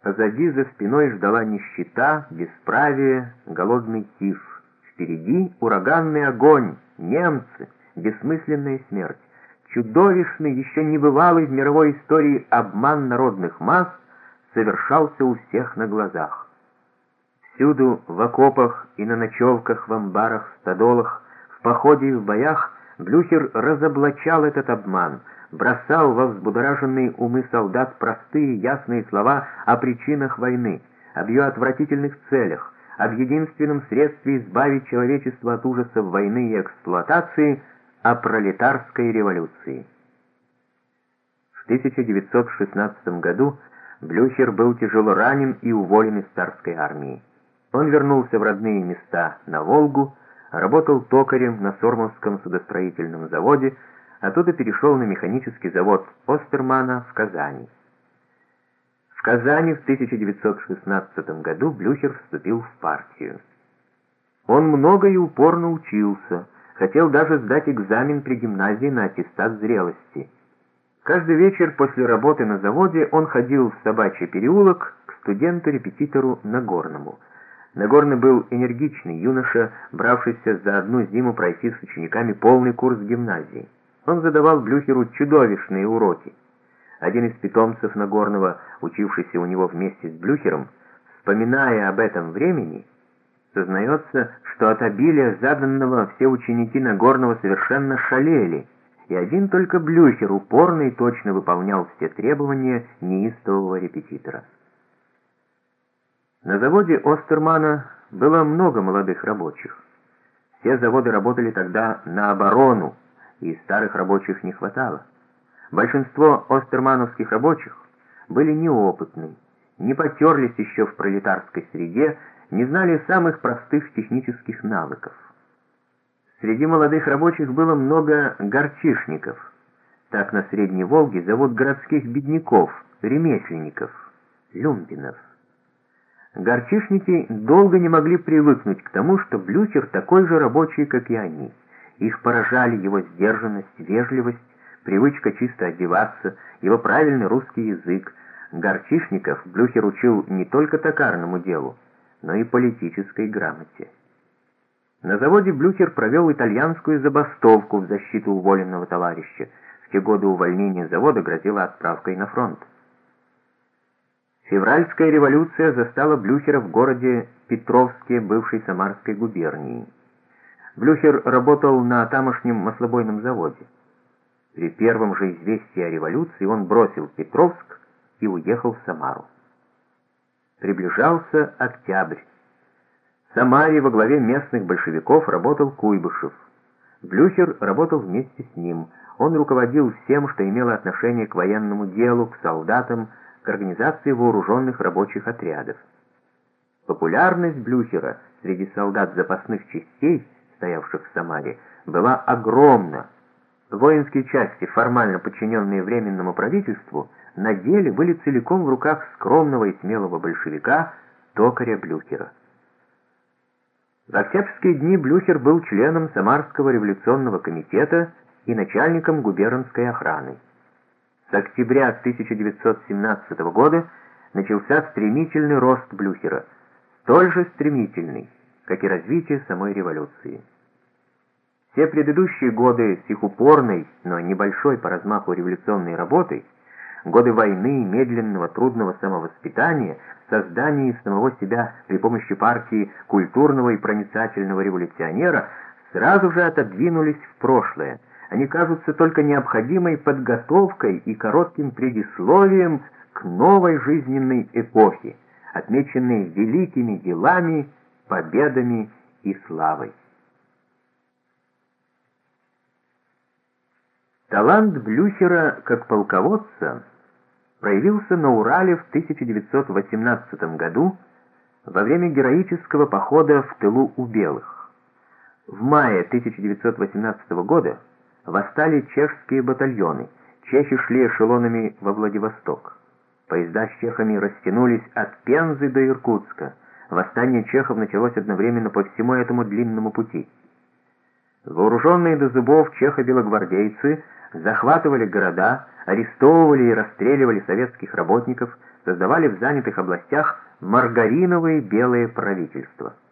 Позади, за спиной ждала нищета, бесправие, голодный тиф. Впереди ураганный огонь, немцы, бессмысленная смерть. Чудовищный, еще небывалый в мировой истории обман народных масс совершался у всех на глазах. Всюду, в окопах и на ночевках, в амбарах, в стадолах, в походе и в боях, Блюхер разоблачал этот обман, бросал во взбудораженные умы солдат простые ясные слова о причинах войны, об ее отвратительных целях, об единственном средстве избавить человечество от ужасов войны и эксплуатации, о пролетарской революции. В 1916 году Блюхер был тяжело ранен и уволен из царской армии. Он вернулся в родные места на Волгу, работал токарем на Сормовском судостроительном заводе, оттуда перешел на механический завод Остермана в Казани. В Казани в 1916 году Блюхер вступил в партию. Он много и упорно учился, хотел даже сдать экзамен при гимназии на аттестат зрелости. Каждый вечер после работы на заводе он ходил в Собачий переулок к студенту-репетитору Нагорному. Нагорный был энергичный юноша, бравшийся за одну зиму пройти с учениками полный курс гимназии. Он задавал Блюхеру чудовищные уроки. Один из питомцев Нагорного, учившийся у него вместе с Блюхером, вспоминая об этом времени, сознается, что от обилия заданного все ученики Нагорного совершенно шалели, и один только Блюхер упорно и точно выполнял все требования неистового репетитора. На заводе Остермана было много молодых рабочих. Все заводы работали тогда на оборону, и старых рабочих не хватало. Большинство остермановских рабочих были неопытны, не потерлись еще в пролетарской среде, не знали самых простых технических навыков. Среди молодых рабочих было много горчишников. Так на Средней Волге зовут городских бедняков, ремесленников, люмпинов. Горчишники долго не могли привыкнуть к тому, что Блюхер такой же рабочий, как и они. Их поражали его сдержанность, вежливость, привычка чисто одеваться, его правильный русский язык. Горчишников Блюхер учил не только токарному делу, но и политической грамоте. На заводе Блюхер провел итальянскую забастовку в защиту уволенного товарища. В те годы увольнение завода грозило отправкой на фронт. Февральская революция застала Блюхера в городе Петровске, бывшей Самарской губернии. Блюхер работал на тамошнем маслобойном заводе. При первом же известии о революции он бросил Петровск и уехал в Самару. Приближался октябрь. В Самаре во главе местных большевиков работал Куйбышев. Блюхер работал вместе с ним. Он руководил всем, что имело отношение к военному делу, к солдатам, к организации вооруженных рабочих отрядов. Популярность Блюхера среди солдат запасных частей, стоявших в Самаре, была огромна. Воинские части, формально подчиненные Временному правительству, на деле были целиком в руках скромного и смелого большевика, токаря Блюхера. В октябрьские дни Блюхер был членом Самарского революционного комитета и начальником губернской охраны. С октября 1917 года начался стремительный рост Блюхера, столь же стремительный, как и развитие самой революции. Все предыдущие годы с их упорной, но небольшой по размаху революционной работой, годы войны, медленного, трудного самовоспитания, создания из самого себя при помощи партии культурного и проницательного революционера, сразу же отодвинулись в прошлое. Они кажутся только необходимой подготовкой и коротким предисловием к новой жизненной эпохе, отмеченной великими делами, победами и славой. Талант Блюхера как полководца проявился на Урале в 1918 году во время героического похода в тылу у белых. В мае 1918 года восстали чешские батальоны. Чехи шли эшелонами во Владивосток. Поезда с чехами растянулись от Пензы до Иркутска. Восстание чехов началось одновременно по всему этому длинному пути. Вооруженные до зубов чехо-белогвардейцы захватывали города, арестовывали и расстреливали советских работников, создавали в занятых областях маргариновые белые правительства.